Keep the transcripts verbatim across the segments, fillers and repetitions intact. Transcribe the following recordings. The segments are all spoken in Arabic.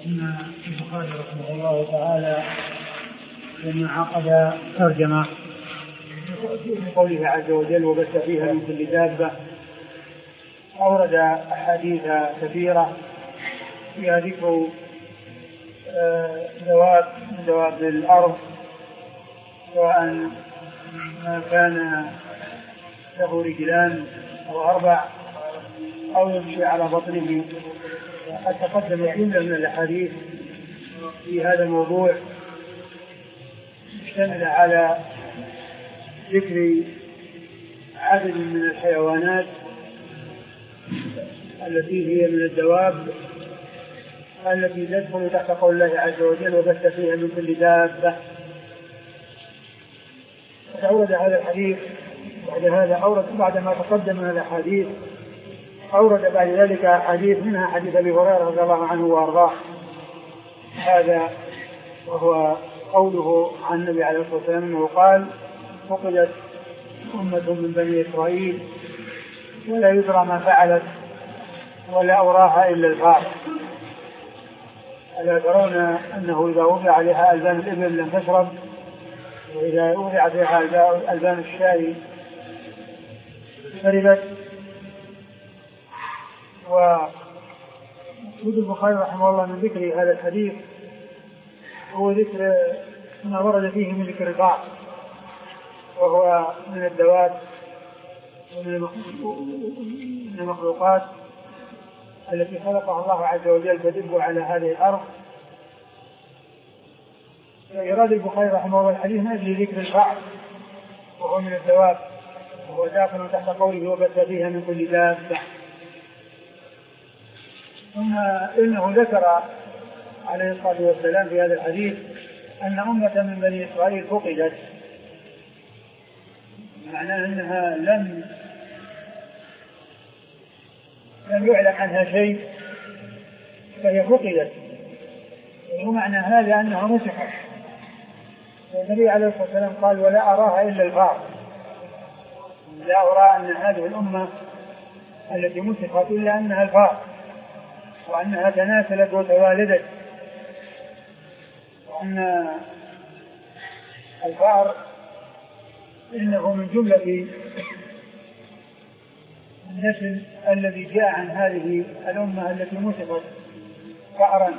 أن البخاري رحمه الله تعالى لما عقد ترجمة في قوله عز وجل وبث فيها من كل دابة أورد أحاديث كثيرة فيها ذكر دواب من دواب الأرض، سواء ما كان له رجلان أو أربع أو يمشي على بطنه. قد تقدم جملة من الأحاديث في هذا الموضوع مشتملة على ذكر عدد من الحيوانات التي هي من الدواب التي تدخل تحت قول الله عز وجل وبث فيها من كل دابة. فأورد هذا الحديث بعد هذا أورد بعد ما تقدم من الأحاديث أورد بعد ذلك حديث منها حديث أبي هريرة رضي الله عنه وأرضاه، هذا وهو قوله عن النبي عليه الصلاة والسلام أنه قال فقدت أمة من بني إسرائيل ولا يدرى ما فعلت ولا أوراها إلا الفار. ألا ترون أنه إذا وضع عليها ألبان الإبل لم تشرب، وإذا وضع فيها ألبان الشاي شربت. ومقصود البخاري رحمه الله من ذكر هذا الحديث هو ذكر ما ورد فيه من ذكر البعض، وهو من الدواب ومن المخلوقات التي خلقها الله عز وجل تدب على هذه الأرض. فإراد البخاري رحمه الله الحديث من أجل ذكر البعض وهو من الدواب، وهو داخل تحت قوله وبث فيها من كل دابة. ثم إنه ذكر عليه الصلاة والسلام في هذا الحديث أن أمة من بني إسرائيل فقدت، معناه أنها لم لم يعلم عنها شيء فهي فقدت، ومعنى هذا أنها مسحت. والنبي عليه الصلاة والسلام قال ولا أراها إلا الفار، لا أرى أن هذه الأمة التي مسحت إلا أنها الفار، وأنها تناسلت وتوالدت، وأن الفار إنه من جملة النسل الذي جاء عن هذه الأمة التي مسحت فأرا.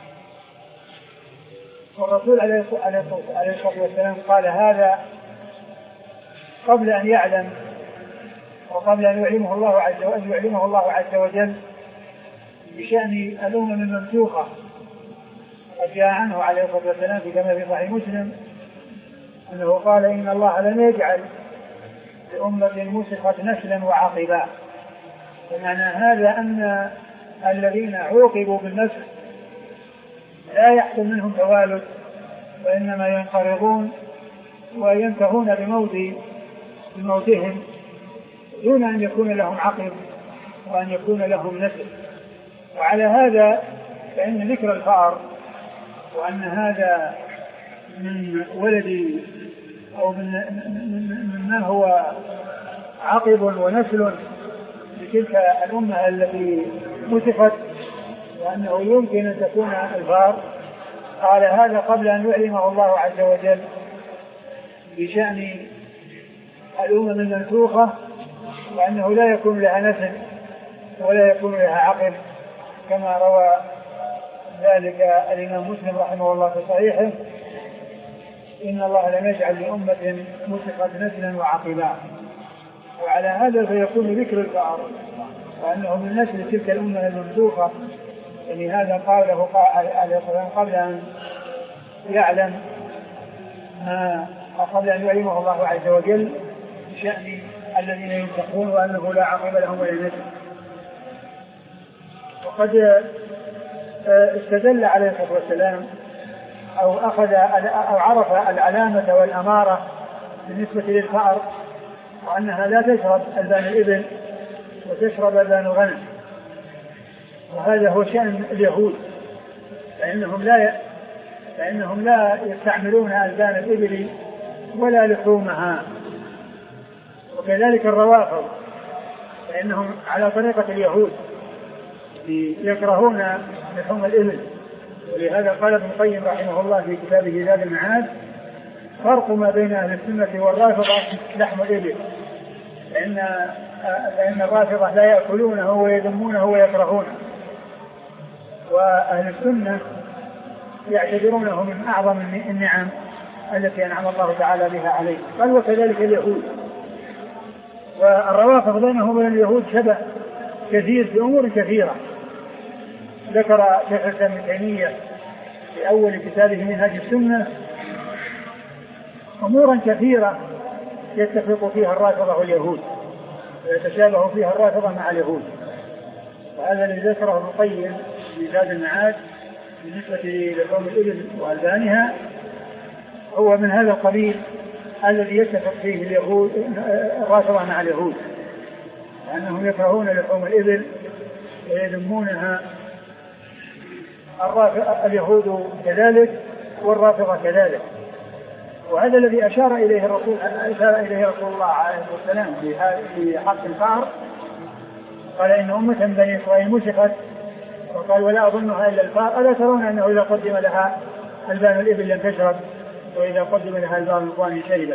والرسول عليه الصلاة والسلام قال هذا قبل أن يعلم وقبل أن يعلمه الله عز وجل يعلمه الله عز وجل بشأن الأمم الممسوخة. قد جاء عنه عليه الصلاة والسلام في كما في صحيح مسلم أنه قال إن الله لم يجعل لأمة مسخت نسلا وعقبا. ومعنى هذا أن الذين عوقبوا بالنسل لا يحصل منهم توالد، وإنما ينقرضون وينتهون بموت بموتهم دون أن يكون لهم عقب وأن يكون لهم نسل. وعلى هذا فإن ذكر الفأر وأن هذا من ولد أو من, من ما هو عقب ونسل لتلك الأمة التي مسخت، وأنه يمكن أن تكون الفار، قال هذا قبل أن يعلمه الله عز وجل بشأن الأمم المنسوخة، وأنه لا يكون لها نسل ولا يكون لها عقب، كما روى ذلك الإمام مسلم رحمه الله في صحيحه إن الله لم يجعل لأمة مسخت نسلا وعقبا. وعلى هذا فيكون ذكر الفأر وأنه من نسل تلك الأمة الممسوخة، يعني هذا قاله عليه الصلاة قبل أن يعلم ما قبل أن يعلمه الله عز وجل بشأن الذين ينسخون وأنه لا عقب لهم ولا نسل. وقد استدل عليه الصلاة والسلام أو أخذ أو عرف العلامة والأمارة بالنسبة للفأر، وأنها لا تشرب ألبان الإبل وتشرب ألبان الغنم. وهذا هو شأن اليهود، فإنهم لا فإنهم لا يستعملون ألبان الإبل ولا لحومها. وكذلك الروافض فإنهم على طريقة اليهود يكرهون لحوم الإبل ولهذا قال ابن القيم رحمه الله في كتابه زاد المعاد: فرق ما بين أهل السنة والرافضة لحم الإبل، لأن لأن الرافضة لا يأكلونه ويذمونه ويكرهونه، وأهل السنة يعتبرونه من أعظم النعم التي أنعم الله تعالى بها عليه. قال: وكذلك اليهود. والروافض بينهم وبين اليهود شبه كثير في أمور كثيرة. ذكر شيخ الإسلام ابن تيمية في أول كتابه منهاج السنة أمورا كثيرة يتفق فيها الرافضة واليهود، ويتشابه فيها الرافضة مع اليهود. وهذا الذي ذكره ابن القيم في زاد المعاد بالنسبة لحوم الإبل وألبانها هو من هذا القبيل الذي يتفق فيه اليهود الرافضة مع اليهود، لأنهم يكرهون لحوم الإبل ويذمونها، اليهود كذلك والرافضة كذلك. وهذا الذي أشار إليه الرسول أشار إليه رسول الله عليه السلام في حق الفأر، قال: إن أمة بني إسرائيل مسخت، وقال: ولا أظنها إلا الفأر، ألا ترون أنه إذا قدم لها ألبان الإبل لم تشرب، وإذا قدم لها ألبان الضأن شربت.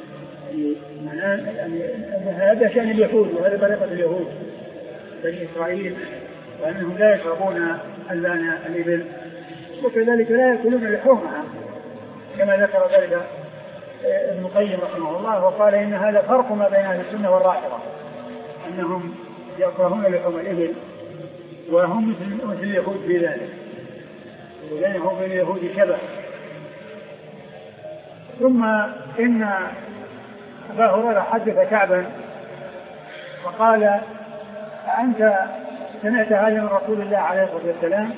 يعني هذا شأن اليهود، وهذا طريقة اليهود بني إسرائيل، وأنهم لا يشربون ألبان الإبل، وكذلك لا يأكلون لحومها، كما ذكر ذلك ابن القيم رحمه الله، وقال: إن هذا فرق ما بين أهل السنة والرافضة، أنهم يكرهون لحوم الإبل وهم مثل اليهود في ذلك، وبينهم وبين اليهود شبه. ثم إن أبا هريرة حدث كعبا وقال: أنت سمعت هذا من رسول الله عليه الصلاة والسلام؟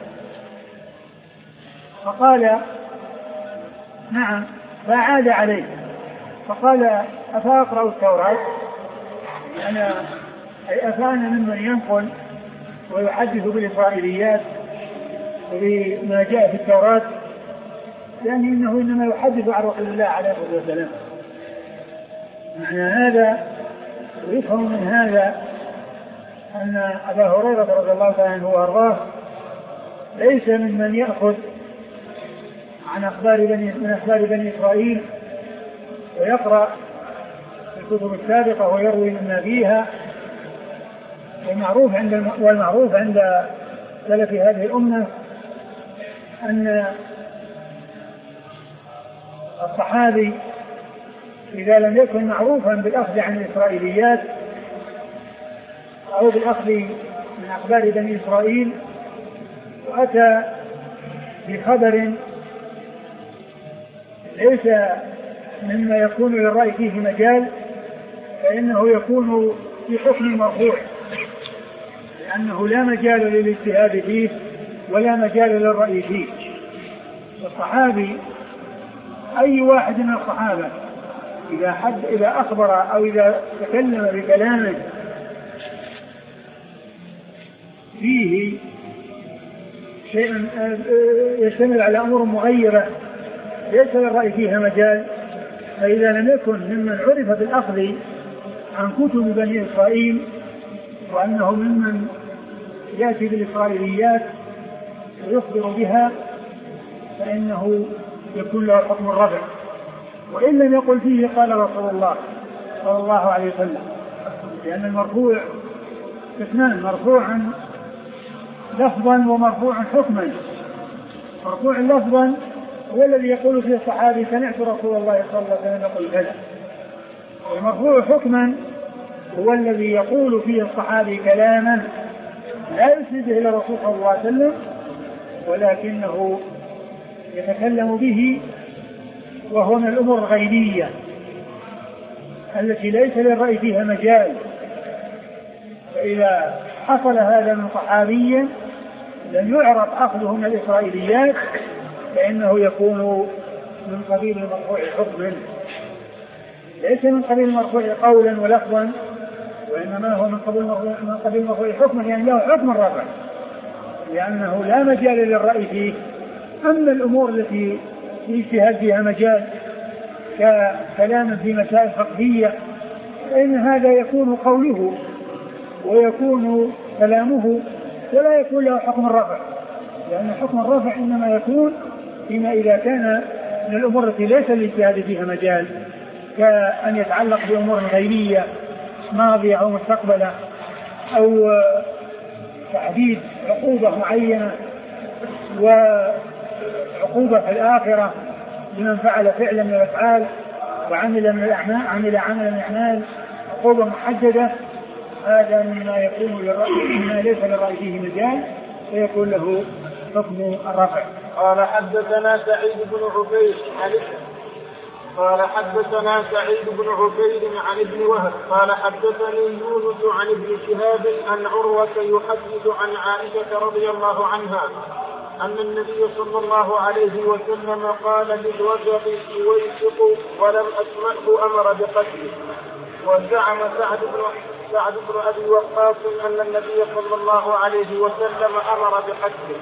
فقال: نعم. فعاد عليه فقال: أفأقرأ التوراة؟ أنا أفأنا ممن ينقل ويحدث بالإسرائيليات وبما جاء في التوراة؟ يعني إنه إنما يحدث عن رسول الله عليه الصلاة والسلام. معنى هذا ويفهم من هذا أن أبا هريرة رضي الله تعالى عنه وأرضاه ليس ممن يأخذ عن أخبار بني من أخبار بني إسرائيل ويقرأ في الكتب السابقة ويروي مما فيها. والمعروف عند والمعروف عند سلف هذه الأمة أن الصحابي إذا لم يكن معروفا بالأخذ عن الإسرائيليات أو بالأخذ من أخبار بني إسرائيل وأتى بخبر ليس مما يكون للرأي فيه مجال، فإنه يكون في حكم مرفوع، لأنه لا مجال للاجتهاد فيه ولا مجال للرأي فيه. الصحابي أي واحد من الصحابة إذا حد إذا أخبر أو إذا تكلم بكلام فيه شيء يشتمل على أمور مغيرة ليس للرأي فيها مجال، فإذا لم يكن ممن عرف بالأخذ عن كتب بني إسرائيل وأنه ممن يأتي بالإسرائيليات ويخبر بها فإنه يكون له حكم الرفع، وإن لم يقل فيه قال رسول الله صلى الله عليه وسلم، لأن المرفوع اثنان: مرفوع لفظا ومرفوع حكما. مرفوع لفظا هو الذي يقول فيه الصحابي: سمعت رسول الله صلى الله عليه وسلم يقول كذا. والمرفوع حكما هو الذي يقول فيه الصحابي كلاما لا يسنده إلى الرسول صلى الله عليه وسلم، ولكنه يتكلم به وهو من الأمور الغيبية التي ليس للرأي فيها مجال. فإذا حصل هذا من صحابي لم يعرف أخذه من الإسرائيليات فإنه يكون من قبيل المرفوع حكما، ليس من قبيل المرفوع قولا ولفظا، وإنما هو من قبيل من قبيل المرفوع حكما، يعني له حكم الرفع، لأنه لا مجال للرأي فيه. أما الأمور التي الاجتهاد فيها مجال ككلام في مسائل فقهية فإن هذا يكون قوله ويكون كلامه ولا يكون له حكم الرفع، لأن حكم الرفع إنما يكون فيما إذا كان من الأمور التي ليس للاجتهاد فيها مجال، كأن يتعلق بأمور غيبية ماضية أو مستقبلة، أو تحديد عقوبة معينة وعقوبة في الآخرة لمن فعل فعلا من الأفعال وعمل من الأعمال عمل عملا من الأعمال عقوبة محددة، هذا مما يكون للرأي مما ليس للرأي فيه مجال فيكون له حكم الرفع. قال حدثنا سعيد بن عبيد عن قال حدثنا سعيد بن عبيد عن ابن وهب قال حدثني يونس عن ابن شهاب أن عروة يحدث عن عائشة رضي الله عنها أن النبي صلى الله عليه وسلم قال للوجق يويسق ولم أسمعه أمر بقتله. وزعم سعد بن سعد بن أبي وقاص أن النبي صلى الله عليه وسلم أمر بقتله.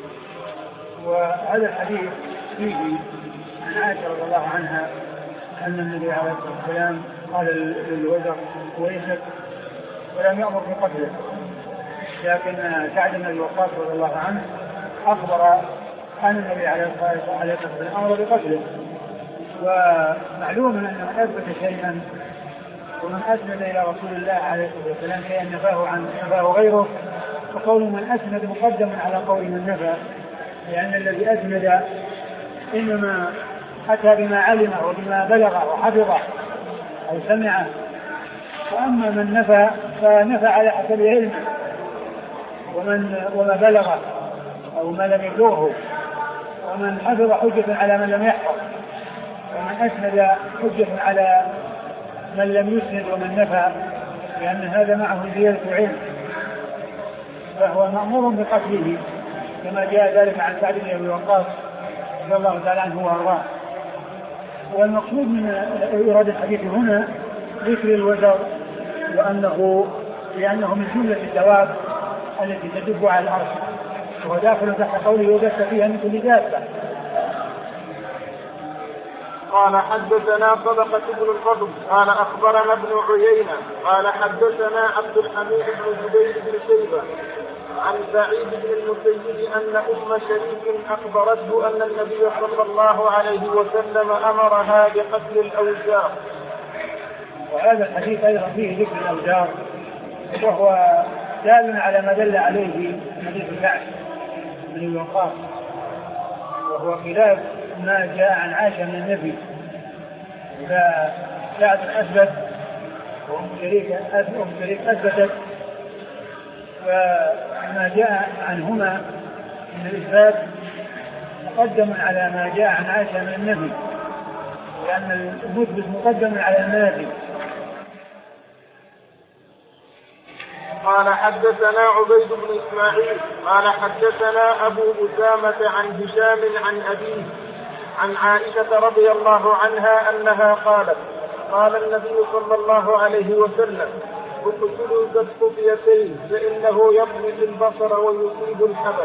وهذا الحديث فيه عن عائشة رضي الله عنها أن النبي عليه الصلاة والسلام قال للوزر ويسك ولم يأمر بقتله، لكن سعد بن أبي وقاص رضي الله عنه أخبر أن النبي عليه الصلاة والسلام أمر بقتله. ومعلوم أن من أثبت شيئا ومن أسند إلى رسول الله عليه الصلاة والسلام شيئا نفاه عن نفاه غيره، فقول من أسند مقدم على قول من نفى، لأن الذي أسند إنما أتى بما علمه وبما بلغه وحفظه أو سمعه، وأما من نفى فنفى على حسب علمه ومن وما بلغه أو ما لم يبلغه، ومن حفظ حجة على من لم يحفظ، ومن أسند حجة على من لم يسند ومن نفى، لأن هذا معه زيادة علم فهو مأمور بقتله كما جاء ذلك عن سعد بن أبي وقاص رضي الله تعالى عنه وأرضاه. والمقصود من إيراد الحديث هنا ذكر الوزر، وأنه لأنه من جملة الدواب التي تدب على الأرض، وهو داخل تحت قوله وبث فيها من كل دابة. قال حدثنا صدقة بن الفضل قال أخبرنا ابن عيينة قال حدثنا عبد الحميد بن زبير بن شيبة عن سعيد بن المسيب أن أم شريك أخبرته أن النبي صلى الله عليه وسلم أمرها بقتل الأوزار. وهذا الحديث أيضا فيه ذكر الأوزار، وهو دال على ما دل عليه حديث سعد بن أبي وقاص، وهو خلاف ما جاء عن عائشة من النبي. فسعد أثبت وأم شريك أثبتت، فما جاء عنهما من الإثبات مقدم على ما جاء عن عائشة من النبي، لأن المثبت مقدم على النافي. قال حدثنا عبيد بن إسماعيل قال حدثنا أبو أسامة عن هشام عن أبيه عن عائشة رضي الله عنها أنها قالت قال النبي صلى الله عليه وسلم اقتلوا ذا الطفيتين فإنه يطمس البصر ويصيب الحبل.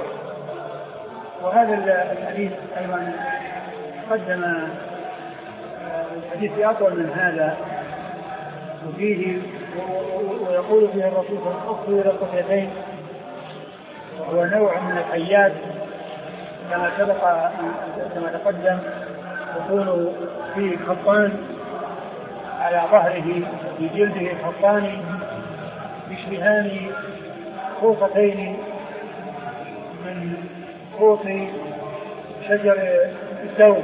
وهذا الحديث أيضا قدم الحديث أطول من هذا، وفيه ويقول فيه الرسول صلى الله عليه وسلم اقتلوا ذا الطفيتين، وهو نوع من الحيات كما سبق كما تقدم، يكون فيه خطان على ظهره في جلده خطان يشبهان خوصتين من خوص شجر الدوم.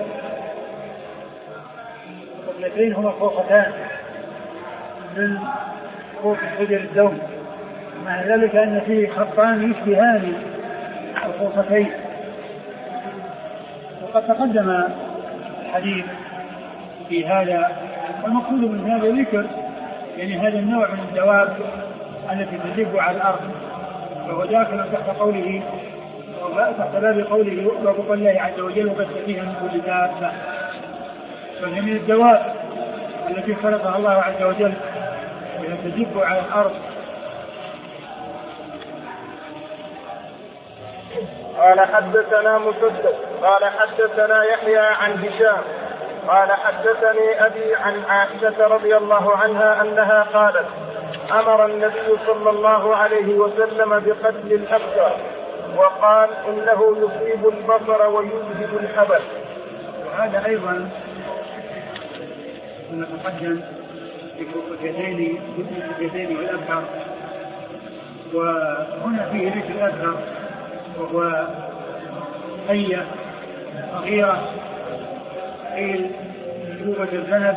الطفيلتين هما خوصتان من خوص شجر الدوم، مع ذلك أن فيه خطان يشبهان الخوصتين. وقد تقدم الحديث في هذا، والمقصود من هذا ذكر يعني هذا النوع من الدواب التي تدب على الأرض، وهو داخل تحت قوله تحت باب قوله وقول الله عز وجل وبث فيها من كل دابة، فهي من الدواب التي خلقها الله عز وجل وهي تدب على الأرض. قال حدثنا مسدد قال حدثنا يحيى عن هشام قال حدثني أبي عن عائشة رضي الله عنها أنها قالت أمر النبي صلى الله عليه وسلم بقتل الأبتر وقال إنه يصيب البصر ويذهب الحبل. وهذا أيضا نتقدم بكفتين الكفتين والأبهر، وهنا فيه ذكر الأبهر وهو حية صغيرة قيل منبوبة الذنب،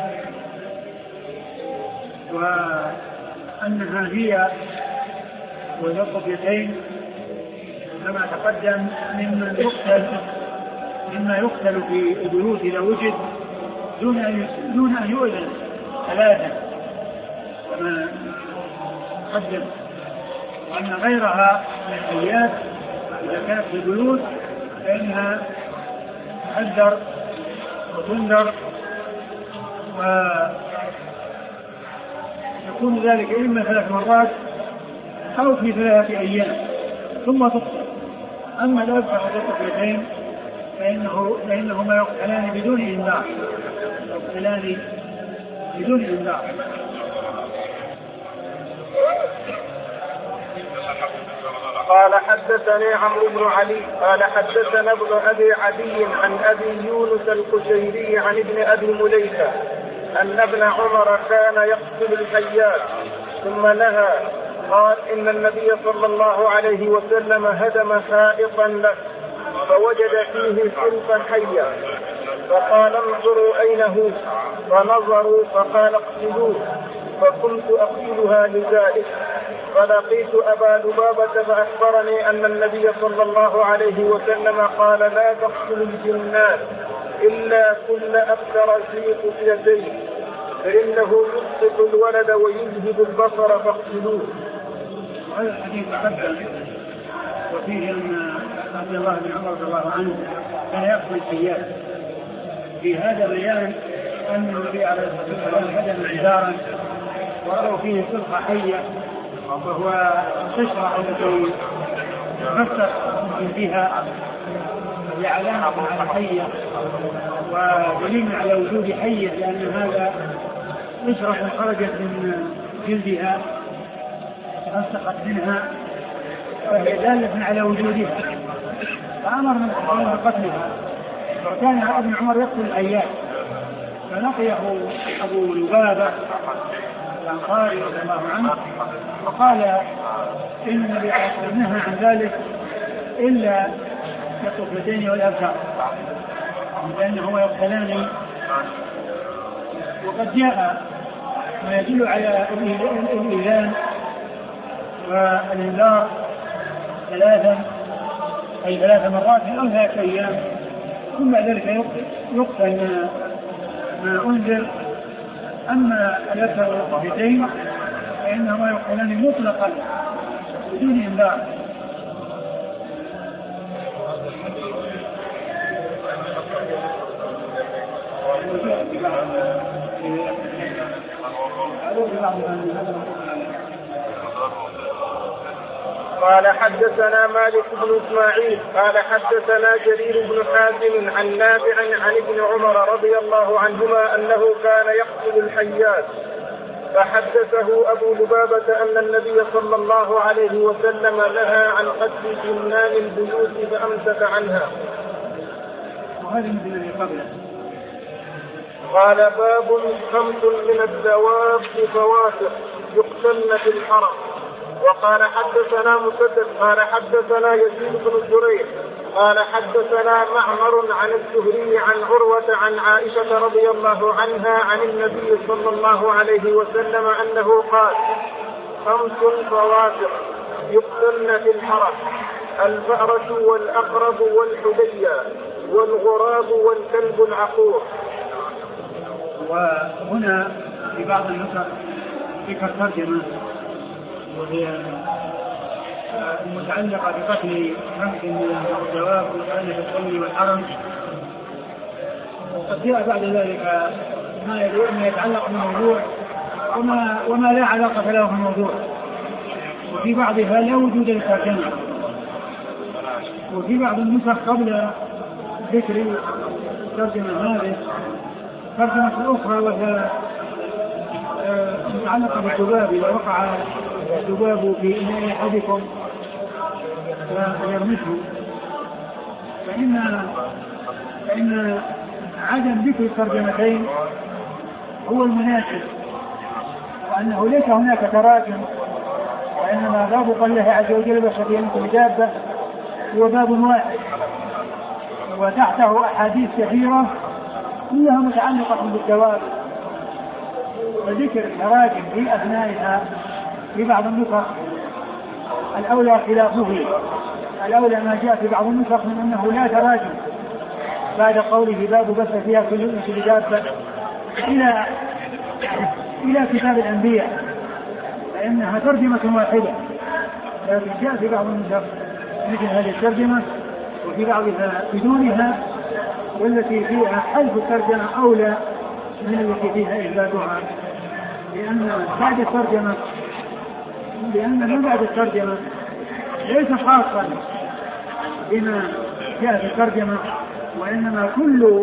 وأنها هي والقفتين كما تقدم ممن يقتل مما يقتل في البيوت إذا وجد دون أن يؤذن ثلاثا كما تقدم، وأن غيرها من الحيات إذا كانت في البيوت فإنها تحذر وتنذر، ويكون ذلك إما ثلاث مرات أو في ثلاثة أيام ثم تقتل. أما الأبهر والقفتين فإنه فإنهما يقتلان بدون إنذار يقتلان بدون إنذار. قال حدثني عمرو بن علي قال حدثنا ابن أبي عدي عن أبي يونس القشيري عن ابن أبي مليكة أن ابن عمر كان يقتل الحيات ثم نهى. قال إن النبي صلى الله عليه وسلم هدم حائطا له فوجد فيه سلفا حيا فقال انظروا أين هو، فنظروا فقال اقتلوه، فكنت أقتلها لذلك. فلقيت أبا لبابة فأخبرني أن النبي صلى الله عليه وسلم قال لا تقتلوا الجنات إلا كل أكثر ذي قتلتين فإنه يسقط الولد ويذهب البصر فاقتلوه. هذا الحديث تقدم وفيه أن عبد الله بن عمر رضي الله عنه كان يقتل الحيات. في هذا بيان أن النبي عليه الصلاة والسلام هدم عذارا ورأوا فيه سلخة حية وهو قشرة التي تفسر فيها لعلامة على الحية ودليل على وجود حية، لأن هذا قشرة خرجت من جلدها تفسقت منها فهي دالة على وجودها، فأمر من الحيوان بقتلها. وكان ابن عمر يقتل الحيات فلقيه أبو لبابة الأنصاري رضي الله عنه وقال إن النبي عليه الصلاة والسلام نهى عن ذلك إلا القفتين والأبهر لأنهما يقتلان. وقد جاء ما يدل على الإذان والإنذار ثلاثا أي ثلاث مرات أو ثلاث أيام ثم بعد ذلك يقتل ما أنزل. أما الأبهر والقفتين فإنهما يقتلان مطلقا بدون إنذار. قال حدثنا مالك بن إسماعيل قال حدثنا جرير بن حازم عن نافع عن ابن عمر رضي الله عنهما أنه كان يقتل الحيات فحدثه أبو لبابة أن النبي صلى الله عليه وسلم نهى عن قتل جنان البيوت فأمسك عنها. وهذه من قبله. قال باب خمس من الدواب فواسق يقتلن في الحرم. وقال حدثنا مسدد قال حدثنا يزيد بن زريع قال حدثنا معمر عن الزهري عن عروة عن عائشة رضي الله عنها عن النبي صلى الله عليه وسلم أنه قال خمس فواسق يقتلن في الحرم: الفأرة والأقرب والحدية والغراب والكلب العقور. وهنا في بعض النسخ ذكر ترجمة وهي متعلقة بقتل خمس من الدواب وكان الحل والحرم، وقد جاء بعد ذلك ما يتعلق بالموضوع وما, وما لا علاقة له بالموضوع، وفي بعضها لا وجود للترجمة، وفي بعض النسخ قبل ذكر الترجمة هذه ترجمة أخرى وهي متعلقة بالذباب: إذا وقع الذباب في إناء أحدكم ويرمشه، فإن فإن عدم ذكر الترجمتين هو المناسب، وأنه ليس هناك تراجم، وإنما باب قول الله عز وجل بشر منكم دابة هو باب واحد، وتحته أحاديث كثيرة كلها متعلقة بالدواب، وذكر التراجم في أثنائها في بعض النسخ الأولى خلافه، الأولى ما جاء في بعض النسخ من أنه لا تراجم بعد قوله باب بث فيها كل أنس بدابة إلى إلى كتاب الأنبياء، فإنها ترجمة واحدة، لكن جاء في بعض النسخ مثل هذه الترجمة، وفي بعضها بدونها، والتي فيها حذف الترجمة أولى من التي فيها إثباتها، لأن بعد الترجمة لأن ما بعد الترجمة ليس خاصا بما جاء في الترجمة، وإنما كل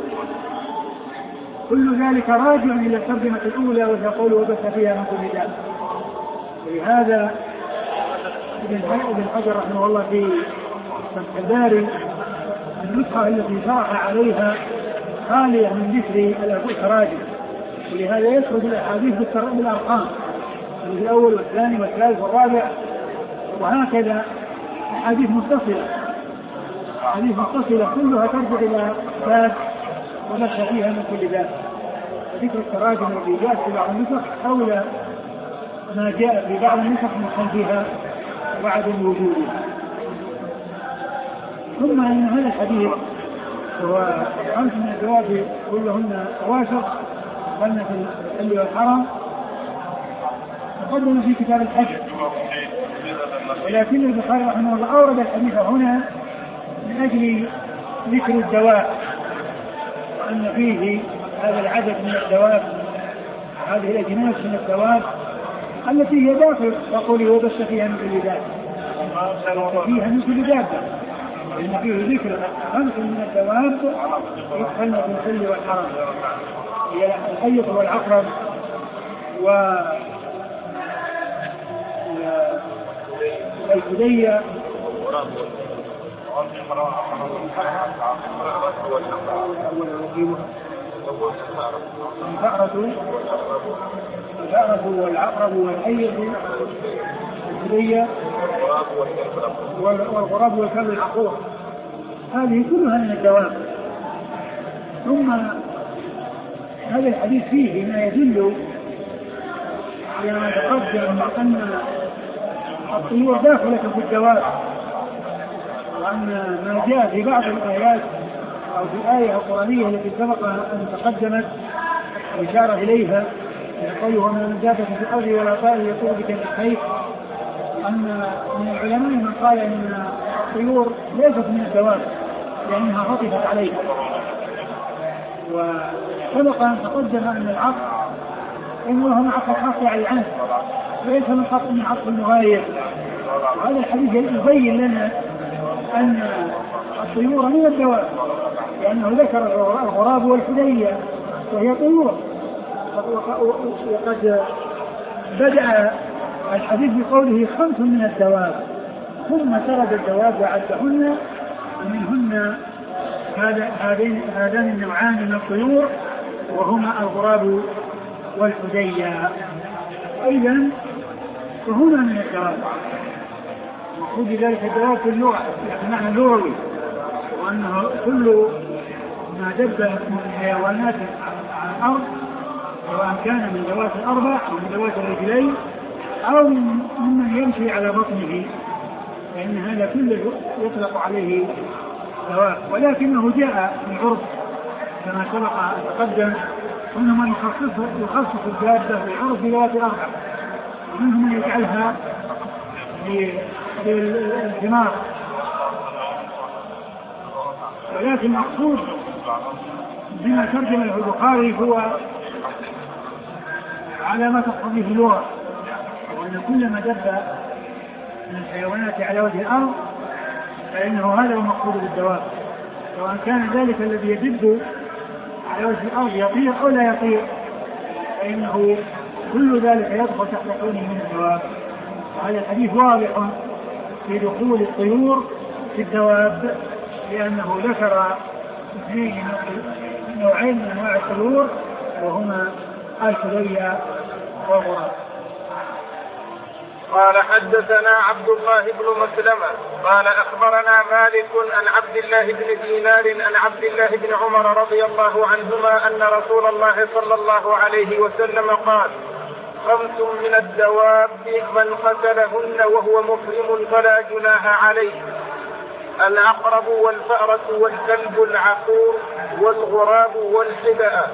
كل ذلك راجع إلى الترجمة الأولى، وتقول وبث فيها من كل دابة. ولهذا ابن حجر رحمه الله في فتح الباري النسخة التي شرح عليها خالية من ذكر التراجم، ولهذا يسرد الأحاديث بالأرقام الأول والثاني والثالث والرابع، وهكذا أحاديث متصلة أحاديث متصلة كلها ترجع إلى باب وبث فيها من كل باب. ذكر التراجم الذي جاء في بعض النسخ أولى ما جاء في بعض النسخ من خلفها وعدم وجودها. ثم أن هذا الحديث هو خمس من الجواب كلهن تواتر قلنا في الحل والحرم، تقدم في كتاب الحج، ولكن البخاري رحمه الله أورد الحديث هنا من أجل ذكر الدواب، وأن فيه هذا العدد من الدواب، هذه الأجناس من الدواب التي هي داخل وقوله وبث فيها من كل دابة، فيها من كل دابة، لأن فيه ذكر خمس من الدواب يدخلن في الحل والحرم، هي الحية والعقرب والحدية الفأرة والعقرب والحية والحدية والغراب والكلب العقور، هذه كلها من الدواب. ثم هذا الحديث فيه ما يدل على ما تقدم من أن الطيور داخلة في الدواب، وأن ما جاء في بعض الآيات أو في الآية القرآنية التي سبق أن تقدمت إشارة إليها يقول ومن دابة في الأرض ولا طائر يطير بجناحيه، أن من العلماء من قال أن الطيور ليست من الدواب لأنها عطفت عليها، وسبق أن تقدم أن العطف إنه من عطف الخاص على العام وليس من خاص من عطف المغاير. وهذا الحديث يبين لنا أن الطيور من الدواب، لأنه ذكر الغراب والحدية وهي طيور، وقد بدأ الحديث بقوله خمس من الدواب، ثم سرد الدواب وعدهن، ومنهن هذان النوعان من الطيور وهما الغراب والحدية. إذن فهما من الدواب، مقصود ذلك الدواب في اللغة بمعنى لغوي، وأنه كل ما دب من الحيوانات على الأرض سواء كان من ذوات الأربع أو من ذوات الرجلين أو ممن يمشي على بطنه، فإن هذا كله يطلق عليه دواب، ولكنه جاء في العرف كما سبق أن تقدم، ومنهم من يخصص الدابة في العرف بذوات الأربع، ومنهم من يجعلها للثمار، ولكن المقصود بما ترجم له البخاري هو على ما تقتضيه اللغة، وأن كل ما دب من الحيوانات على وجه الأرض فإنه هذا هو المقصود بالدواب، سواء كان ذلك الذي يدب على وجه الأرض يطير أو لا يطير، فإنه كل ذلك يدخل تحت قوله من الدواب. وهذا الحديث واضح في دخول الطيور في الدواب، لأنه ذكر اثنين نوعين من أنواع الطيور وهما الحلية والغراب. قال حدثنا عبد الله بن مسلمة قال أخبرنا مالك عن عبد الله بن دينار عن عبد الله بن عمر رضي الله عنهما أن رسول الله صلى الله عليه وسلم قال: خمس من الدواب من قتلهن وهو محرم فلا جناح عليه: العقرب والفأرة والكلب العقور والغراب والحدأ.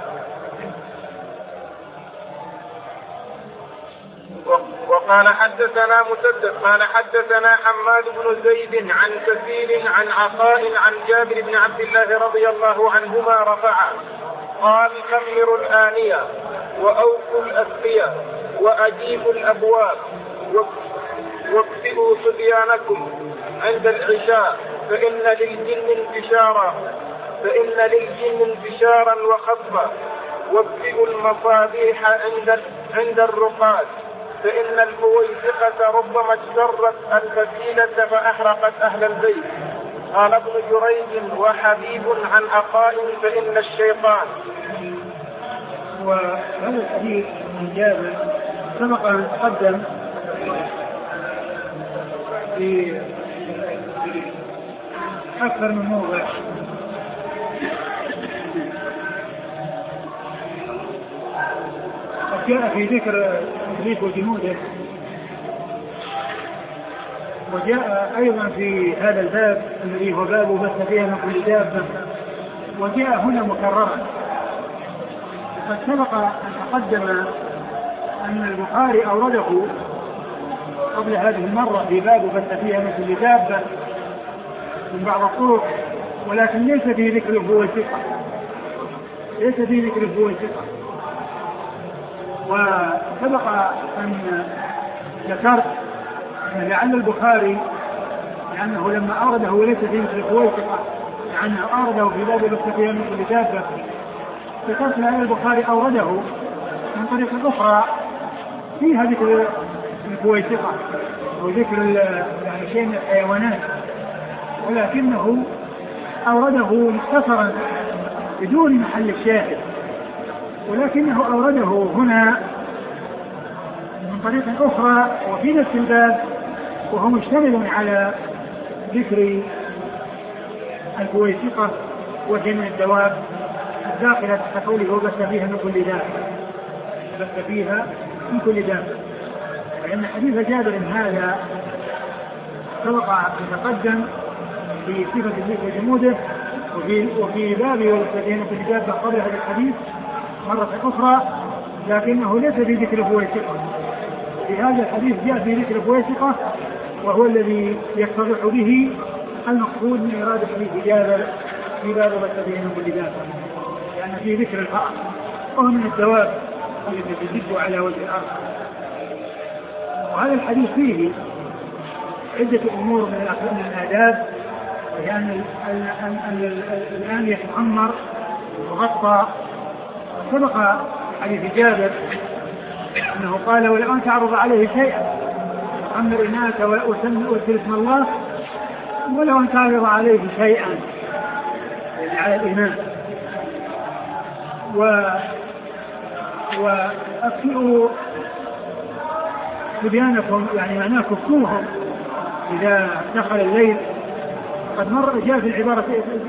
وقال حدثنا مسدد قال حدثنا حماد بن زيد عن كثير عن عطاء عن جابر بن عبد الله رضي الله عنهما رفعه قال: خمروا الآنية وأوفوا الأسقية وأجيبوا الأبواب واكفئوا صبيانكم عند العشاء فإن للجن انتشارا فإن للجن انتشارا وخطبا واكفئوا المصابيح عند عند الرقاد فإن الفويسقة ربما اجترت الفتيلة فأحرقت أهل البيت. قال ابن جريج وحبيب عن عطاء فإن الشيطان. وهذا الحديث من جابر سبق أن تقدم في أكثر من موضع، جاء في ذكر إبليس وجنوده، وجاء أيضا في هذا الباب الذي هو باب بث فيها من كل دابة، وجاء هنا مكررا. وقد سبق أن تقدم أن البخاري أورده قبل هذه المرة في باب بث فيها من كل دابة من بعض الطرق، ولكن ليس في ذكر الفويسقة ليس في ذكر الفويسقة وسبق أن ذكرت أن لعل البخاري لأنه لما أورده وليس في ذكر الفويسقة لأنه أورده في باب بث فيها من كل دابة، ذكرت لأن البخاري أورده من طريق أخرى فيها ذكر الفويسقة وذكر يعني شيء من الحيوانات، ولكنه أورده مختصرا بدون محل الشاهد، ولكنه أورده هنا من طريق أخرى وفي نفس الباب وهو مشتمل على ذكر الفويسقة وهي من الدواب الداخلة كقوله وبث فيها من كل دابة بث فيها من كل دابة، لأن حديث جابر هذا سبق يتقدم في صفة إبليس وجنوده وفي, وفي باب وبث فيها من كل دابة قبل هذا الحديث مرة أخرى، لكنه ليس في ذكر الفويسقة. في هذا الحديث جاء في ذكر الفويسقة وهو الذي يتضح به المقصود من إرادة حديث جابر في باب بث فيها من كل دابة، لأن في ذكر الفأر وهو من الدواب التي تدب على وجه الأرض. وهذا الحديث فيه عدة أمور من الآداب، لأن الآن يتعمر وغطى. سبق حديث جابر أنه قال: ولو أن تعرض عليه شيئا أمر إناك وأرسل اسم الله، ولو أن تعرض عليه شيئا يعني على الإيمان، و وأكفئوا صبيانكم يعني معناه كفوهم إذا دخل الليل. قد مر جاء في العبارة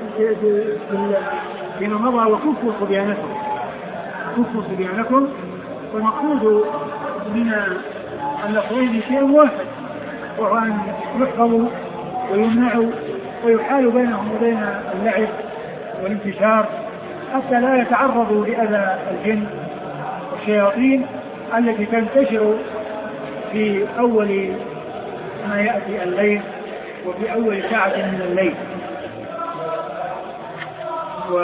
فيما مضى وكفوا صبيانكم كفوا صبيانكم، والمقصود من اللفظين شيء واحد، وهو أن يحفظوا ويمنعوا ويحال بينهم وبين اللعب والانتشار حتى لا يتعرضوا لأذى الجن والشياطين التي تنتشر في أول ما يأتي الليل وفي أول ساعة من الليل. و...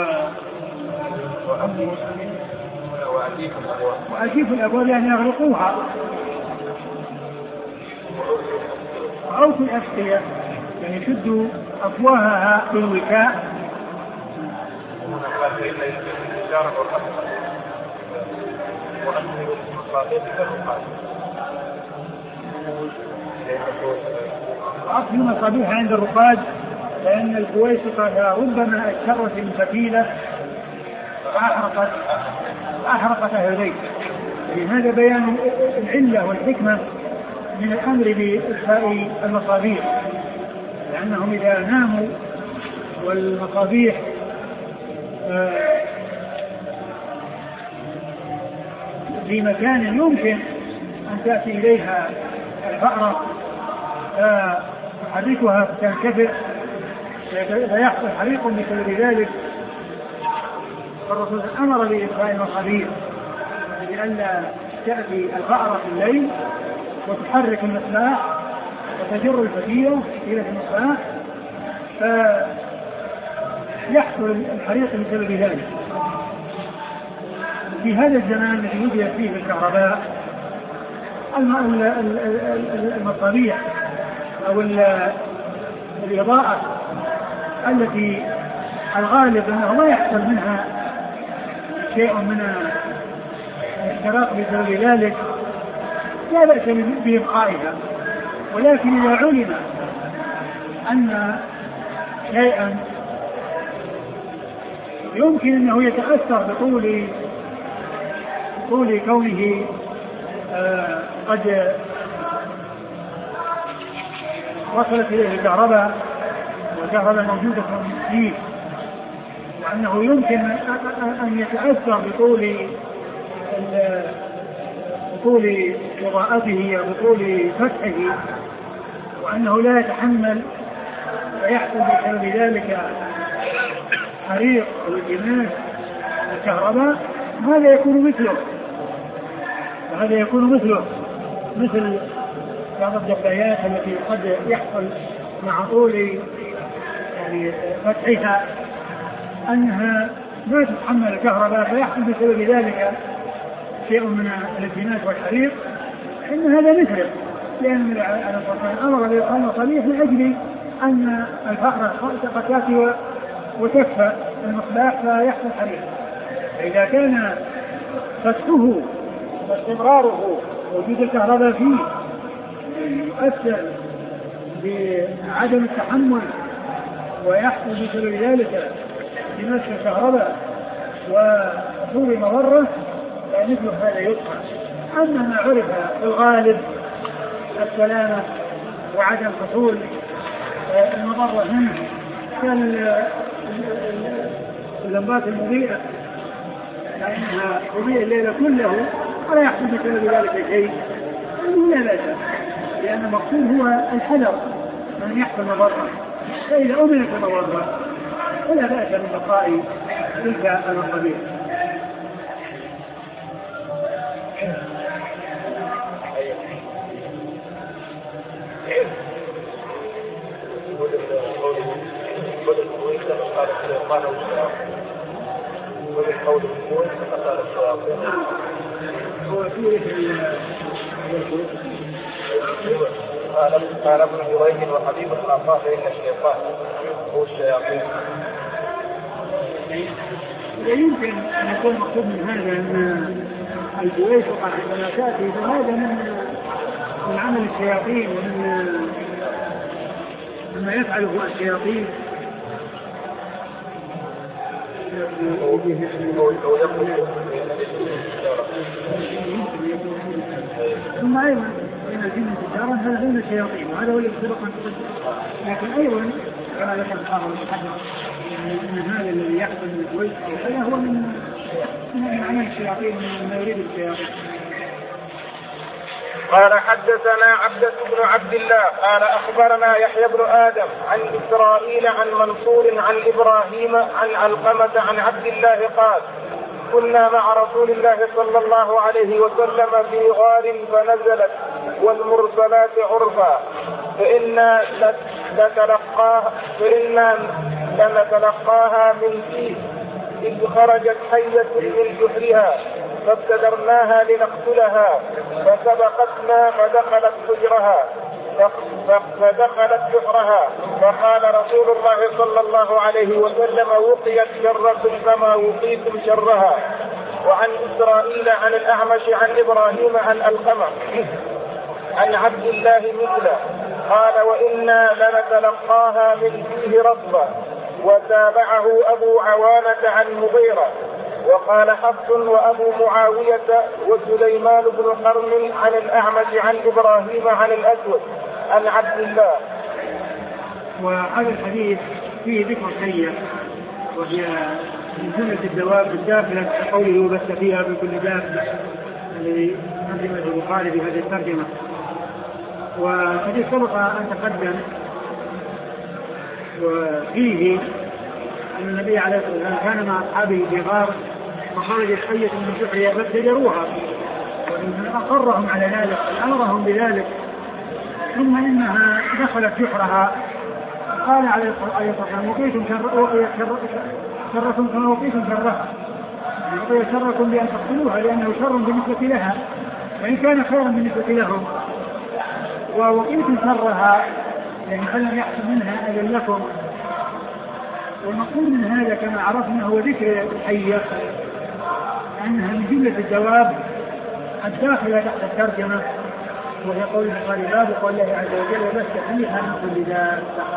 وأجيب الأبواب يعني يغلقوها وأوفوا الأسقية يعني يشدوا أفواهها بالوكاء. وأطفئوا المصابيح عند الرقاد، لأن البويسقة ربما اشترت الفتيلة فأحرقت أحرقت أهل البيت. هذا بيان العلة والحكمة من الأمر بإطفاء المصابيح، لأنهم إذا ناموا والمصابيح في مكان يمكن أن تأتي إليها الفأرة فتحركها فتنكفئ فيحصل حريق بسبب ذلك، فالرسول أمر بإطفاء المصابيح لئلا تأتي الفأرة في الليل وتحرك المصباح وتجر الفتيلة إلى المصباح فيحصل الحريق بسبب ذلك. في هذا الزمان الذي وجد فيه الكهرباء المصابيح أو الإضاءة التي الغالب أنه ما يحصل منها شيء من الاحتراق بسبب ذلك لا بأس بإبقائها، ولكن إذا علم أن شيئا يمكن أنه يتأثر بطول طول كونه آه قد وصلت إليه الكهرباء والكهرباء موجودة فيه، وأنه يمكن أن يتأثر بطول بطول إضاءته وبطول فتحه، وأنه لا يتحمل ويحصل بسبب ذلك حريق والتماس الكهرباء، هذا يكون مثله وهذا يكون مثله مثل بعض الدفايات التي قد يحصل مع طول يعني فتحها أنها لا تتحمل الكهرباء فيحصل بسبب ذلك شيء من الالتماس والحريق، إن هذا مثله، لأن أمر بإطفاء المصابيح لأجل أن الفأرة قد تأتي وتكفى المصباح فيحصل حريق. فإذا كان فتحه واستمراره وجود الكهرباء فيه يؤثر بعدم التحمل ويحصل بسبب ذلك بمس الكهرباء وحصول مضرة، فمثل هذا يطهر. أما ما عرف بالغالب السلامة وعدم حصول المضرة منه كاللمبات المضيئة لأنها تضيء الليل كله ولا يحصل بسبب ذلك شيء لا بأس، لأن المقصود هو الحذر من يحصل مضرة، فإذا أمنت المضرة فلا بأس من بقاء تلك المصابيح. والقول بالقول فقال الشياطين قال ابن جريج وحبيب الخاص إن الشيطان هو الشياطين. يمكن أن يكون مقصود من هذا أن البويسقة عندما تأتي فهذا من من عمل الشياطين ومن مما يفعله الشياطين. ثم أيضا إن الجن التجارة هذا دون الشياطين وهذا هو السبق أن تقدم، لكن أيضا كما ذكر الحافظ المحدث أن هذا الذي يحصل من البويسقة هذا هو من من عمل الشياطين ومن يريد الشياطين. قال حدثنا عبدة بن عبد الله قال أخبرنا يحيى بن آدم عن إسرائيل عن منصور عن إبراهيم عن علقمة عن عبد الله قال كنا مع رسول الله صلى الله عليه وسلم في غار فنزلت والمرسلات عرفا فإنا لنتلقاها فإنا لنتلقاها من فيه إذ خرجت حية من جحرها فابتدرناها لنقتلها فسبقتنا فدخلت حجرها فدخلت جحرها فقال رسول الله صلى الله عليه وسلم وقيت شركم كما وقيتم شرها. وعن إسرائيل عن الأعمش عن إبراهيم عن علقمة عن عبد الله مثله قال وإنا لنتلقاها من فيه رطبا. وتابعه أبو عوانة عن مغيرة. وقال حفص وأبو معاوية وسليمان بن قرن عن الأعمش عن إبراهيم عن الأسود عن عبد الله. وهذا الحديث فيه ذكر شيء وهي من جملة الدواب الداخلة في قوله وبث فيها من كل دابة الذي ترجمه البخاري بهذه الترجمة. وقد سبق أن تقدم وفيه أن النبي عليه الصلاة والسلام كان مع أصحابه في غار فخرجت حية من جحرها فابتدروها وإن أقرهم على ذلك أمرهم بذلك ثم إنها دخلت جحرها قال عليه الصلاة والسلام وقيتم شركم كما وقيتم شرها وقيت شركم بأن تقتلوها لأنه شر بالنسبة لها وإن كان خيرا بالنسبة لهم ووقيتم شرها يعني فلم يحصل منها أذى لكم. والمقصود من هذا كما عرفنا هو ذكر الحية أنها من جملة الدواب الداخلة تحت الترجمة وهي قول البخاري باب قول الله عز وجل وبث فيها من كل دابة.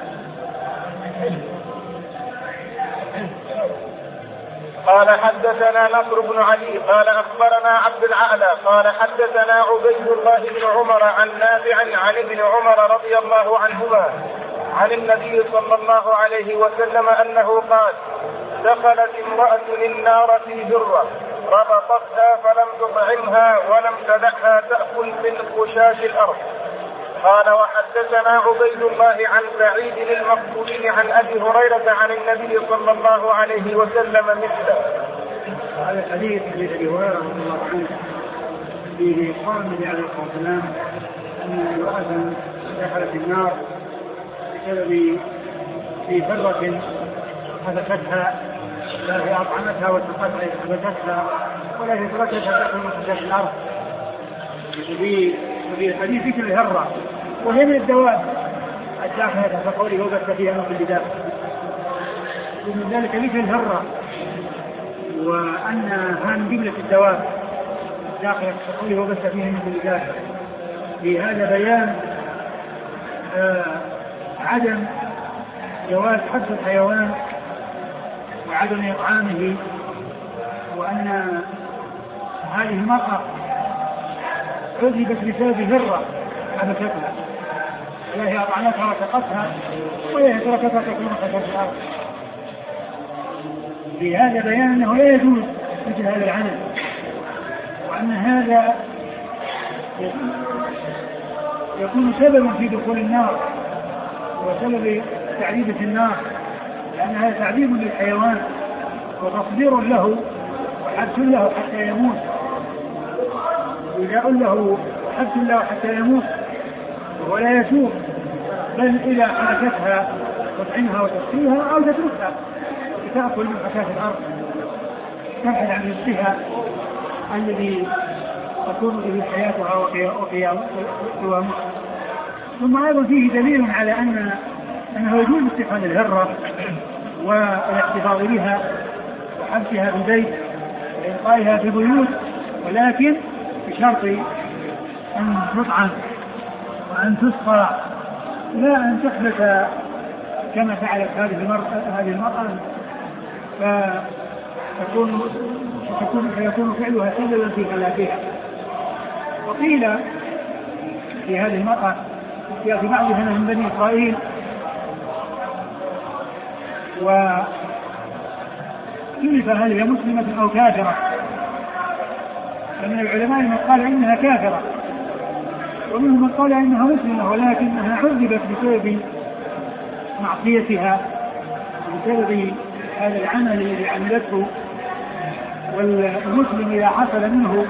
قال حدثنا نصر بن علي قال أخبرنا عبد الأعلى قال حدثنا عبيد الله بن عمر عن نافع عن ابن عمر رضي الله عنهما عن النبي صلى الله عليه وسلم أنه قال دخلت امرأة النار في هرة ربطتها فلم تطعمها ولم تدعها تأكل من خشاش الأرض. قال وحدثنا عبيد الله عن سعيد المقبولي عن أبي هريرة عن النبي صلى الله عليه وسلم مثله. هذا الحديث في أبي هريرة رضي الله عنه فيه قال النبي عليه الصلاة والسلام أن امرأة دخلت النار بسبب في فرة حدثتها لا هي أطعمتها وتقطع حدثتها ولا هي تركتها تأكل من خشاش الأرض. في الحديث ذكر الهرة وهي من الدواب الداخلة تحت قوله وبث فيها من كل دابة ومن ذلك ذكر الهرة وأنها من جملة الدواب الداخلة تحت قوله وبث فيها من كل دابة. في هذا بيان آه عدم جواز حبس الحيوان وعدم إطعامه وأن هذه المرأة عذبت بسبب هرة حبستها لا هي أطعمتها وسقتها ولا هي تركتها تكون خشاش الأرض. في هذا بيان أنه لا يجوز مثل هذا العمل وأن هذا يكون سببا في دخول النار وسبب تعذيب النار لأن هذا تعذيب للحيوان وتصدير له وحبس له حتى يموت وإذا له حبس له حتى يموت وهو لا يتوب بل إذا حركتها تطعمها وتسقيها أو تتركها تأكل من خشاش الأرض تبحث عن رزقها الذي تكون به حياتها وقيامها. ثم أيضا فيه دليل على أن أنه يجوز اتخاذ الهرة والاحتفاظ بها وحبسها في البيت وإلقائها في البيوت ولكن بشرط أن تطعم وأن تسقى لا أن تحبس كما فعلت هذه المرأة هذه المرأة فتكون فيكون فعلها سببا في هلاكها. وقيل في هذه المرأة في بعضها من بني إسرائيل وكيف هل هي مسلمة أو كافرة فمن العلماء من قال إنها كافرة ومنهم من قال إنها مسلمة ولكنها عذبت بسبب معصيتها بسبب هذا العمل الذي عملته. والمسلم إذا حصل منه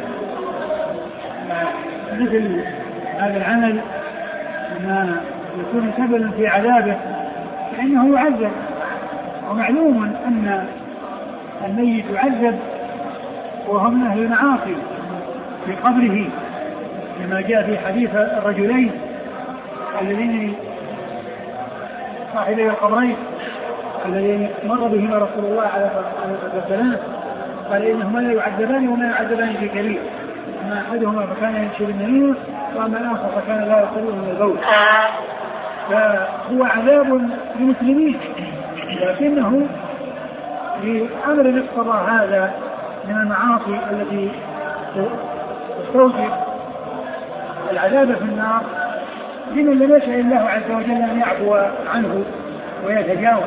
مثل هذا العمل ما يكون سببا في عذابه فإنه يعذب. ومعلوم أن الميت يعذب وهو من أهل المعاصي في قبره كما جاء في حديث الرجلين الذين صاحبي القبرين الذين مر بهما رسول الله عليه الصلاة والسلام قال إنهما لا يعذبان وما يعذبان في كبير أما أحدهما فكان يمشي بالنميمة وأما آخر فكان لا يصل من البول. فهو عذاب للمسلمين، لكنه لأمر اقتضى هذا من المعاصي التي تستوجب العذاب في النار لمن لم يشاء الله عز وجل أن يعفو عنه ويتجاوز.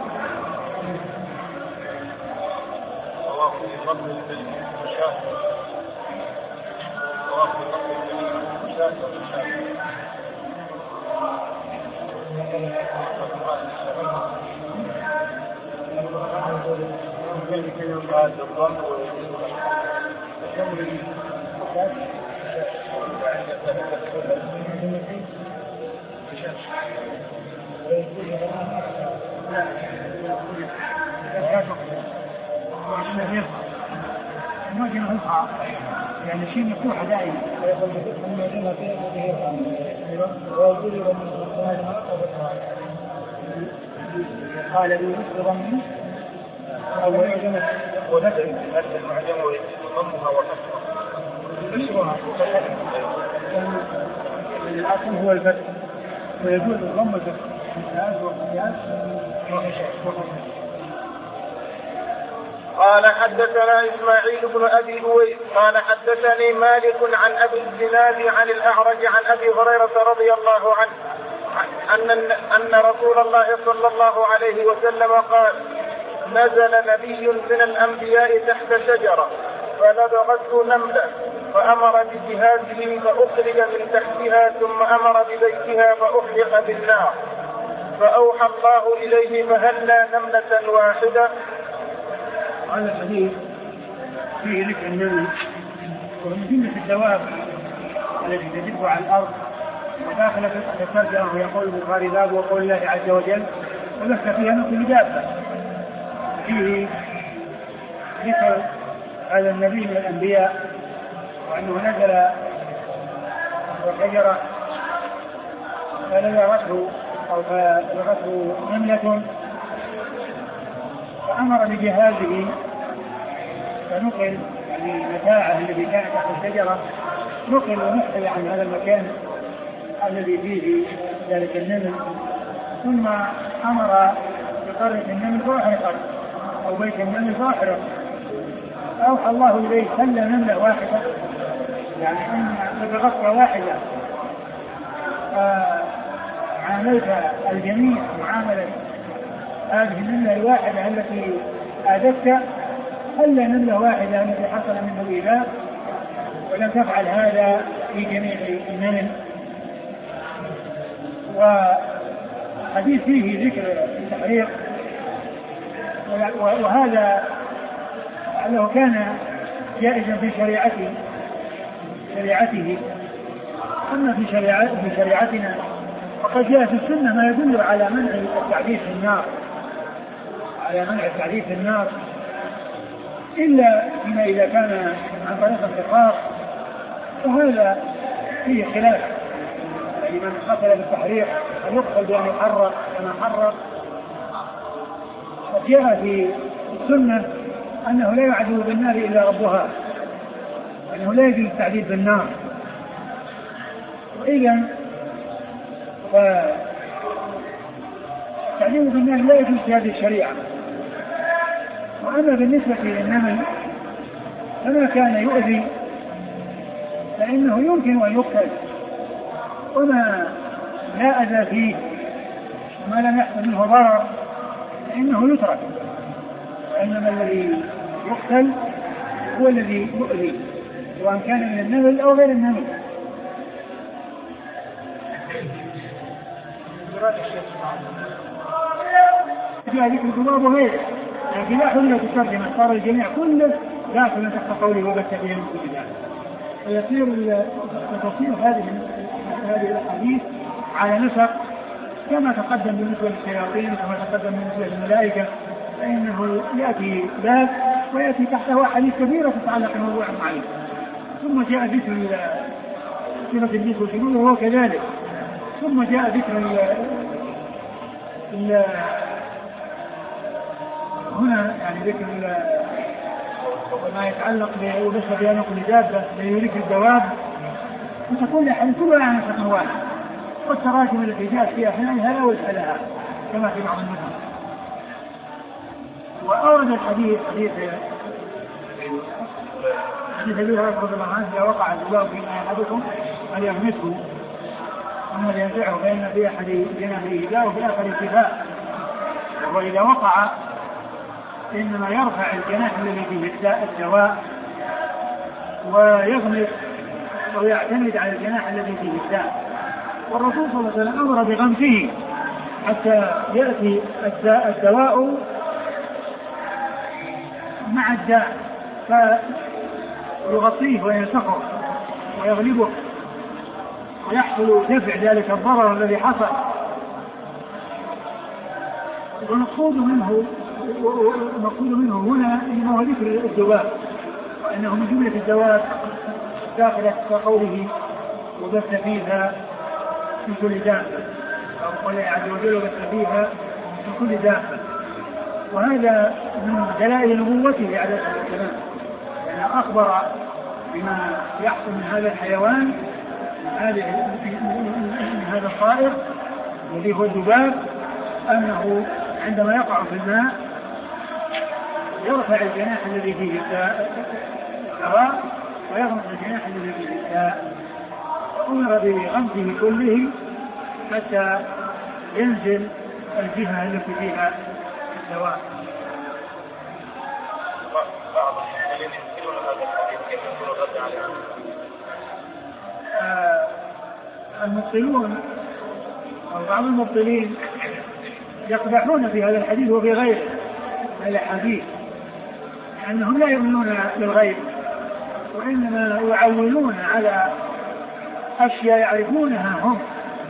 يعني شيء مفتوح دائما قال لي مثل ضمي أو يعجم ونفع المعجم وضمها وفتحها الأصل هو الفتح ويجوز الضم الفتح والقياس. قال حدثنا إسماعيل بن أبي أويس قال حدثني مالك عن أبي الزناد عن الأعرج عن أبي هريرة رضي الله عنه أن أن رسول الله صلى الله عليه وسلم قال: نزل نبي من الأنبياء تحت شجرة فلدغته نملة فأمر بجهازه فأخرج من تحتها ثم أمر ببيتها فأحرق بالنار فأوحى الله إليه فهلى نملة واحدة. هذا الحديث فيه ذكر النمل ومن جملة الدواب التي تدب على الأرض وداخل في الشجرة ويقول البخاري باب وقول الله عز وجل وذكر فيها من كل دابة. فيه ذكر هذا النبي من الأنبياء وأنه نزل وشجرة فلدغته أو فلدغته نملة فأمر بجهازه فنقل يعني متاعه الذي كان تحت الشجرة نقل ونقل عن هذا المكان الذي فيه ذلك النمل ثم أمر بقرية النمل فأحرقت أو بيت النمل فأحرق. أوحى الله إليه خلى نملة واحدة يعني أن بغطرة واحدة عاملت الجميع معاملة هذه النملة الواحدة التي آذتك خلى نملة واحدة التي حصل منه الإيذاء ولم تفعل هذا في جميع النمل. وحديث فيه ذكر التحريق وهذا أنه كان جائزا في شريعته شريعته أما في في شريعتنا وقد جاء في السنة ما يدل على منع التعذيب في النار على منع التعذيب في النار إلا فيما إذا كان عن طريق الفقار فهذا فيه خلاف يعني من قتل بالتحريق أن يقتل بأن يحرق كما حرق. قد جاء في السنة أنه لا يعذب بالنار إلا ربها أنه لا يجوز التعذيب بالنار. وإذا فالتعذيب بالنار لا يجوز في هذه الشريعة. وأما بالنسبة للنمل فما كان يؤذي فإنه يمكن أن يقتل وما لا أذى فيه وما لم يحصل منه ضرر فإنه يترك. وإنما الذي يقتل هو الذي يؤذي سواء كان من النمل أو غير النمل. جاء ذكر الضباب وغيره لكن لا حل تترجم اختار الجميع كله داخل تحت قوله وبث فيه من كل ذلك. فيصير تفسير هذه هذه الاحاديث على نسق كما تقدم بالنسبه للشياطين كما تقدم بالنسبه للملائكه فانه ياتي باب وياتي تحته احاديث كبيره تتعلق بموضوع معين ثم جاء ذكر صفه الجنس والجنود وهو كذلك ثم جاء ذكر هنا يعني ذكر ما يتعلق بالنسبة بنقل دابة ليريك الدواب وتكون الأحاديث كلها عن شخص واحد، والتراجم التي جاءت فيها أحيانا لا وجه لها كما في بعض النسخ. وأورد الحديث حديث حديث أبي هريرة رضي الله عنه: إذا وقع الذباب في أحدكم فليغمسه ثم لينزعه فإن في أحد جناحه داء وفي الآخر شفاء. وإذا وقع إنما يرفع الجناح الذي فيه الدواء ويغمس ويعتمد على الجناح الذي فيه الداء. والرسول صلى الله عليه وسلم أمر بغمسه حتى يأتي الدواء مع الداء فيغطيه وينسخه ويغلبه ويحصل دفع ذلك الضرر الذي حصل. والمقصود منه المقصود منه هنا إنه هو ذكر الدواب، وإنه من جملة الدواب داخلة كقوله: وبث فيها من كل دابة، أو قال عز وجل: وبث فيها من كل دابة. وهذا من دلائل نبوته عليه الصلاة والسلام، لأنه أخبر بما يحصل من هذا الحيوان من هذا الطائر الذي هو الذباب، أنه عندما يقع في الماء يرفع الجناح الذي فيه الهواء ويغمس الجناح الذي فيه الداء. وأمر بغمسه كله حتى ينزل الجهة التي فيها الدواء. بعض المسلمين ينكرون هذا الحديث، كيف يكون الرد عليه؟ المبطلون أو بعض المبطلين يقدحون في هذا الحديث وفي غيره من الأحاديث، لأنهم لا يؤمنون بالغيب، وإنما يعولون على أشياء يعرفونها هم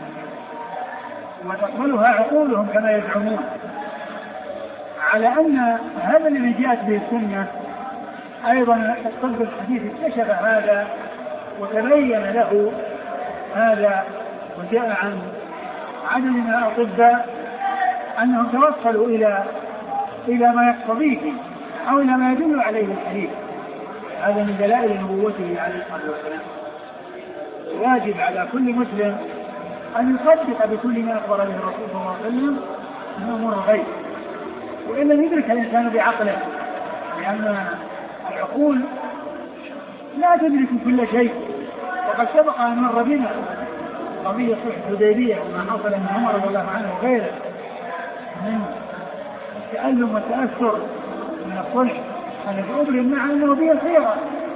وتقبلها عقولهم كما يزعمون، على أن هذا الذي جاءت به السنة أيضا الطب الحديث اكتشف هذا وتبين له هذا، وجاء عن عدد من الأطباء أنهم توصلوا إلى إلى ما يقتضيه أو إلى ما يدل عليه الحديث. هذا من دلائل نبوته عليه الصلاة والسلام. واجب على كل مسلم أن يصدق بكل ما أخبر به الرسول صلى الله عليه وسلم من أمور الغيب، وإلا يدرك الإنسان بعقله، لأن العقول لا تدرك كل شيء. وقد سبق أن مر بنا قضية صلح الحديبية وما حصل من عمر رضي الله عنه وغيره من التألم والتأثر من الصلح الذي أبرم مع أنه به خيرا.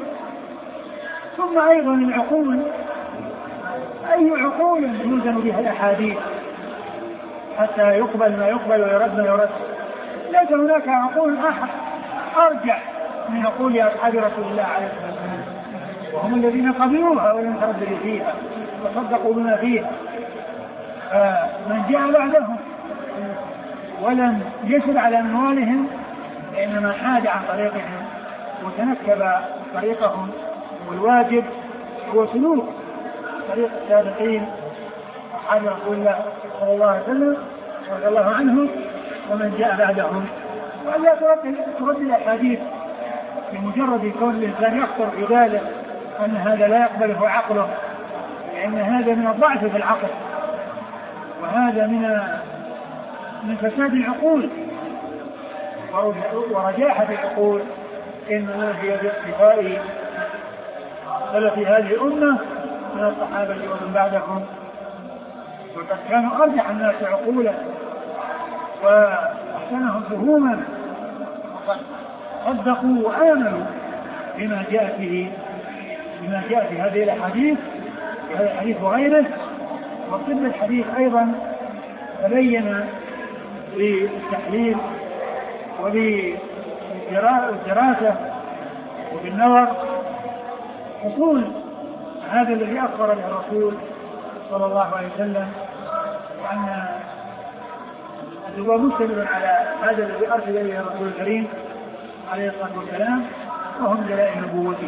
ثم أيضا العقول، أي عقول يوزن بها الأحاديث حتى يقبل ما يقبل ويرد ما يرد؟ ليس هناك عقول أحد أرجح من عقول أصحاب رسول الله عليه الصلاة والسلام، وهم الذين قبلوها ولم يترددوا فيها وصدقوا بما فيها. فمن جاء بعدهم ولم يسر على أموالهم إنما حاد عن طريقهم وتنكب طريقهم، والواجب هو سلوك طريق السابقين أصحاب رسول الله صلى الله عليه وسلم رضي الله عنهم ومن جاء بعدهم. وألا ترد الأحاديث بمجرد كون الإنسان يخطر في باله أن هذا لا يقبله عقله، لأن هذا من الضعف في العقل، وهذا من من فساد العقول ورجاحة العقول. إنما هي باقتفاء سلف هذه الأمة من الصحابة ومن بعدهم، وقد كانوا أرجح الناس عقولا وأحسنهم فهوما، وقد صدقوا وآمنوا بما جاء به بما جاء في هذه الأحاديث وهذا الحديث وغيره. وطب الحديث أيضا تبين بالتحليل وبالدراسة وبالنظر حصول هذا الذي أخبر به الرسول صلى الله عليه وسلم، وأن الذباب مستمر على هذا الذي أرسل إليه الرسول الكريم عليه الصلاة والسلام، وهم دلائل نبوته.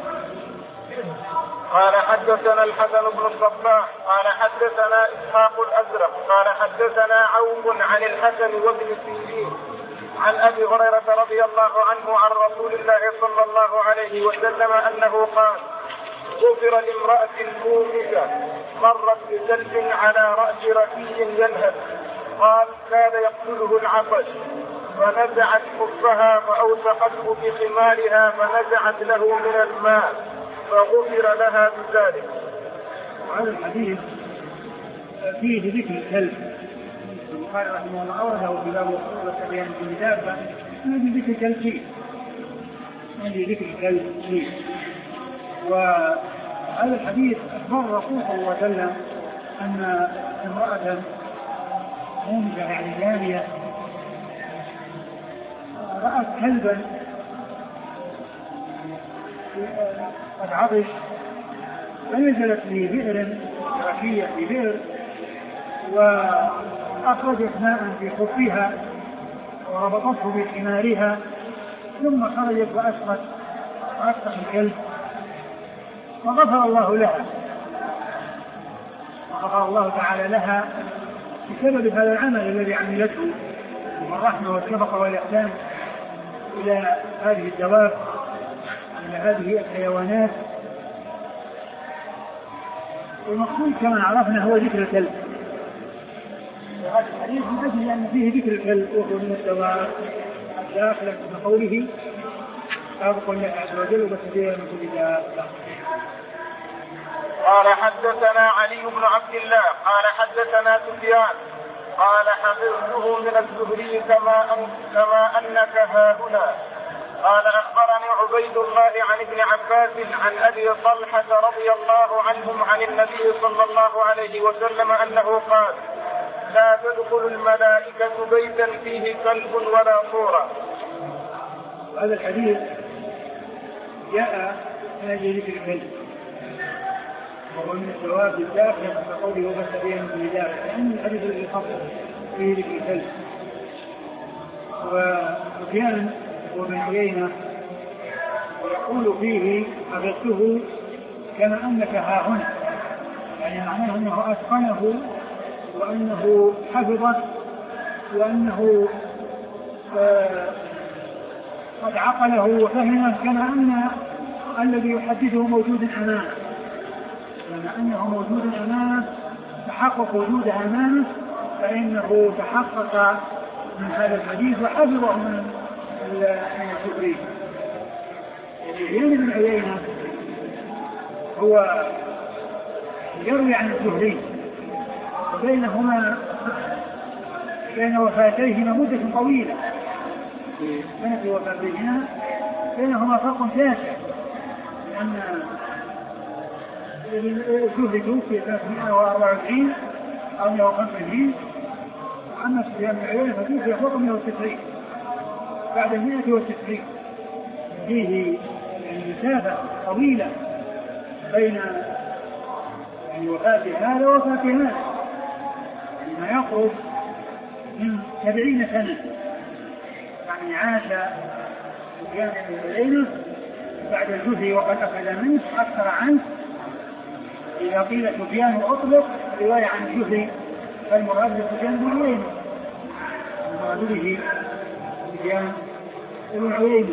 قال حدثنا الحسن بن الصباح قال حدثنا إسحاق الأزرق قال حدثنا عوف عن الحسن وابن سيرين عن أبي هريرة رضي الله عنه عن رسول الله صلى الله عليه وسلم أنه قال: غفر لامرأة مومسة مرت بسلب على رأس ركي ينهب. قال كان يقتله العطش فنزعت خفها فأوثقته بخمارها فنزعت له من الماء فغفر لها بذلك. وهذا الحديث فيه ذكر الكلب. البخاري رحمه الله أورده في باب الصورة بيان كل دابة هذه ذكر الكلب فيه هذه ذكر الكلب فيه. وهذا الحديث أخبر رسول الله صلى الله عليه وسلم أن امرأة مومسة يعني جارية رأت كلبا قد عطش فنزلت في بئر ركية في بئر وأخرجت ماء في خفها وربطته بحمارها ثم خرجت وأسقت وأسقت الكلب وغفر الله لها وغفر الله تعالى لها بسبب هذا العمل الذي عملته والرحمة والشفقة والإحسان إلى هذه الدواب إلى هذه الحيوانات. والمقصود كما عرفنا هو ذكر الكلب. وهذا الحديث من أجل أن فيه ذكر الكلب وهو من الدواب داخلا في قوله سابق الله عز وجل وبسديه من كل دابة. قال حدثنا علي بن عبد الله قال حدثنا سفيان قال حفظته من الزهري كما, أن كما أنك هاهنا. قال أخبرني عبيد الله عن ابن عباس عن أبي طلحة رضي الله عنهم عن النبي صلى الله عليه وسلم أنه قال لا تدخل الملائكة بيتا فيه كلب ولا صورة. هذا الحديث جاء من أجل ذكر الكلب وهو من الثواب الداخل كقوله وبسديه من كل دابة لأن الحديث الذي خصه فيه ذكر الكلب. وسفيان وابن عيينة ويقول فيه حفظته كما أنك ها هنا يعني معناه أنه أتقنه وأنه حفظه وأنه آه قد عقله وفهمه كما أن الذي يحدثه موجود أمامه كما أنه موجود أمامه تحقق وجوده أمامه فإنه تحقق من هذا الحديث وحفظه من الزهري. سفيان بن عيينة هو يروي عن الزهري وبينهما بين وفاتيهما مدة طويلة سنة وفاتيهما بينهما فرق شاسع لأن الزهري توفي ثلاثمائة وأربعة وتسعين أو مائة وخمسة وعشرين وأما سفيان بن عيينة فتوفي فوق مائة وتسعين بعد مائة وتسعين فيه يعني مسافة طويلة بين يعني وفاة هذا ووفاة هذا يعني ما يقرب من سبعين سنة يعني عاش سفيان بن عيينة بعد الزهري وقد أخذ منه أكثر عنه. إذا قيل سفيان أطلق رواية عن الزهري فالمراد سفيان بن عيينة المراد به سفيان بن عيينة.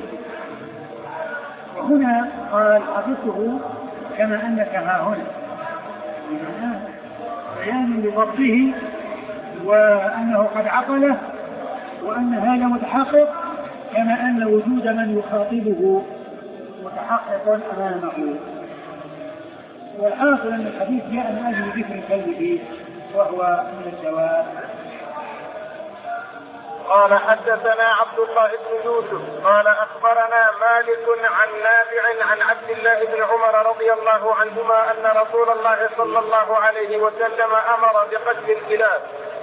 وهنا قال حفظته كما أنك ها هنا بيان بضبطه وأنه قد عقله وأن هذا متحقق كما أن وجود من يخاطبه متحقق أمامه. والحاصل أن الحديث جاء من أجل ذكر الكلب فيه وهو من الدواء. قال حدثنا عبد الله بن يوسف قال أخبرنا مالك عن نافع عن عبد الله بن عمر رضي الله عنهما أن رسول الله صلى الله عليه وسلم أمر بقتل الكلاب.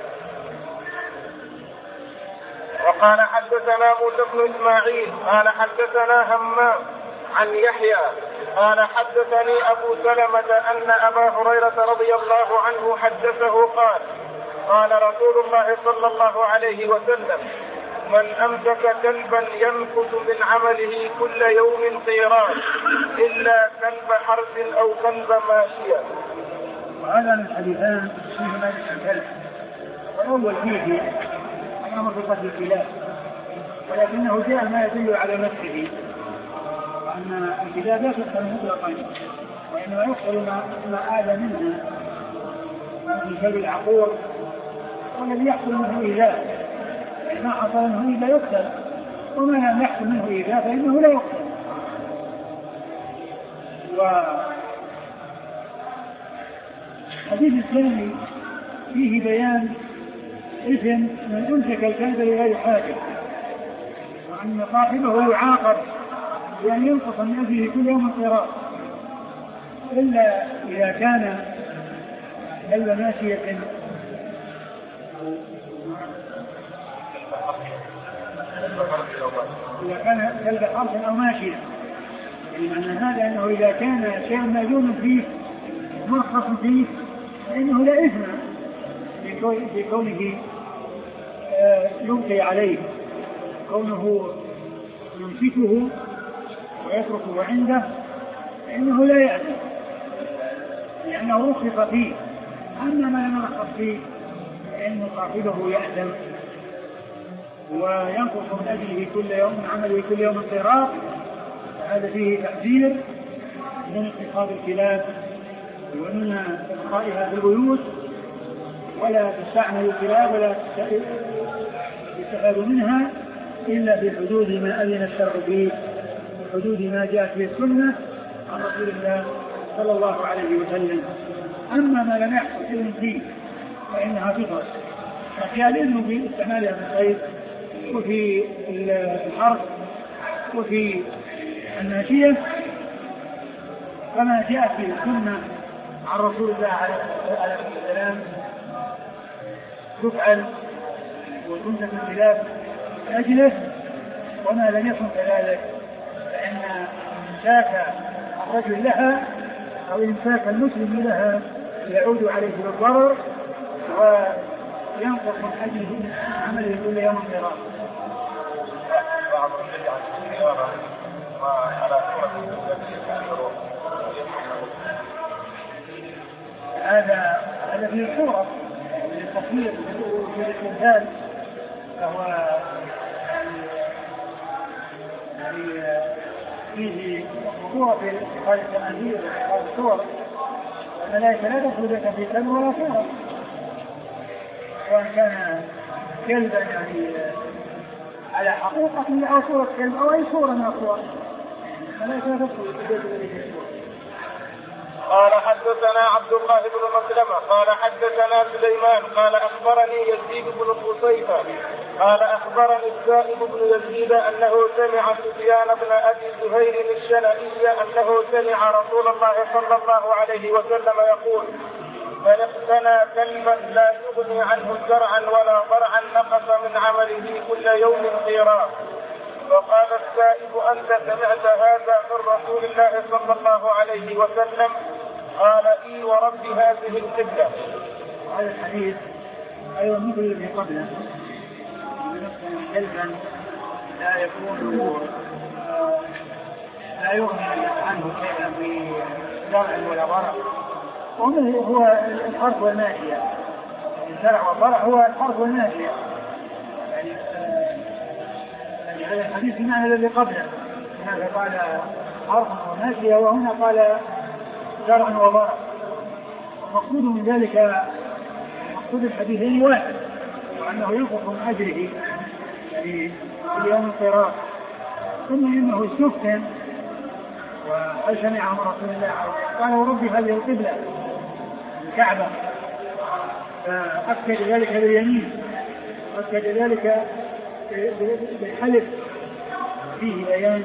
وقال حدثنا موسى بن إسماعيل قال حدثنا همام عن يحيى قال حدثني أبو سلمة أن أبا هريرة رضي الله عنه حدثه قال قال رسول الله صلى الله عليه وسلم من أمسك كلبا ينفث من عمله كل يوم قيران إلا كلب حرث أو كلب ماشية. وهذا من الحديثان فيهما ذكر الكلب والأول فيه أمر بقتل الكلاب ولكنه جاء ما يدل على مسحه وأن الكلاب لا تقتل مطلقا وإنما يقتل ما آذى منها من كلب العقور، والذي يحصل منه إيذاء ما حصل منه إلا يقتل، وما لم يحصل منه إيذاء فإنه لا يقتل. والحديث الثاني فيه بيان إثم من أمسك الكلب لغير حاجة، وأن صاحبه يعاقب بأن ينقص من أجله كل يوم قراط، إلا إذا كان كلب ماشية إذا كان كلب حرث أو ماشية، يعني معنى هذا أنه إذا كان شيء موجود فيه مرخص فيه فإنه لا إثم بكونه يبقي عليه، كونه يمسكه ويتركه عنده فإنه لا يأثم لأنه رخص فيه. أما ما لم يرخص فيه فإن صاحبه يأثم وينقص من أجله كل يوم من عمله كل يوم قراط. هذا فيه تحذير من اتصال الكلاب ومن إبقائها في البيوت، ولا تستعمل الكلاب ولا تستفاد منها إلا في حدود ما أذن الشرع به، في حدود ما جاءت به السنة عن رسول الله صلى الله عليه وسلم. أما ما لم يحصل إذن فيه فإنها تطرد، ففي الإذن باستعمالها في الصيد وفي الحرث وفي الماشية كما جاء في السنة عن رسول الله عليه الصلاة والسلام تفعل وتمسك الكلاب أجله، وما لم يكن كذلك فإن إمساك الرجل لها أو إمساك المسلم لها يعود عليه بالضرر وينقص من أجله عمله كل يوم قراط. هذا هذا في الصورة للتصوير في الاستمثال، فهو فيه صورة في اتخاذ التماثيل واتخاذ الصور، الملائكة لا تدخل في كلب ولا صورة، سواء كان كلبا يعني على حقيقة أو صورة كلب أو أي صورة من الصور، الملائكة لا تدخل في بيت الذي يشوف. قال حدثنا عبد الله بن مسلمة قال حدثنا سليمان قال أخبرني يزيد بن قصيفة قال أخبرني السائب بن يزيد أنه سمع سفيان بن أبي زهير الشنائي أنه سمع رسول الله صلى الله عليه وسلم يقول: من اقتنى كلبا لا يغني عنه زرعا ولا ضرعا نقص من عمله كل يوم قيراط. فقال السائب: أنت سمعت هذا من رسول الله صلى الله عليه وسلم؟ قال: إي ورب هذه القبلة. هذا الحديث أيضا مثل الذي قبله، كلبا لا يكون لا يغني عنه شيئا بزرع ولا ضرع، هو الحرث والماشية. الزرع والضرع هو الحرث والماشية، يعني هذا الحديث بمعنى الذي قبله، هناك قال حرث وماشية وهنا قال زرع وضرع. المقصود من ذلك مقصود الحديثين واحد، وأنه ينقص من أجره يعني في يوم القراط. ثم إنه استفتن وهل سمعه رسول الله قال: ورب هذه القبلة الكعبة، فأكد ذلك باليمين، أكد ذلك بالحلف. فيه بيان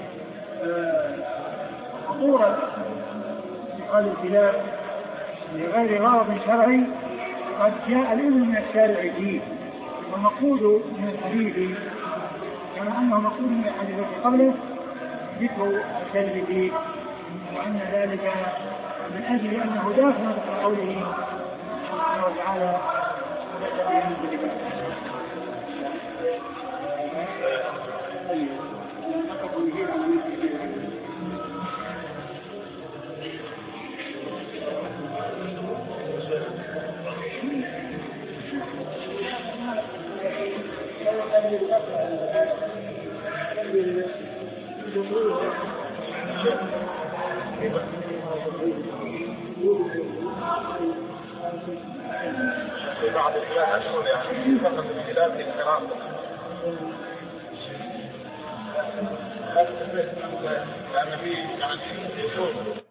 خطورة اتخاذ الكلاب لغير غرض شرعي قد جاء الإذن من الشارع فيه، والمقصود من الحديث كما أنه مقصود من الحديث قبله ذكر الكلب فيه، وأن ذلك من أجل أنه داخل في قوله سبحانه وتعالى: في بعض البلاد أشهر يعني فقط البلاد للحرام لأن في يعني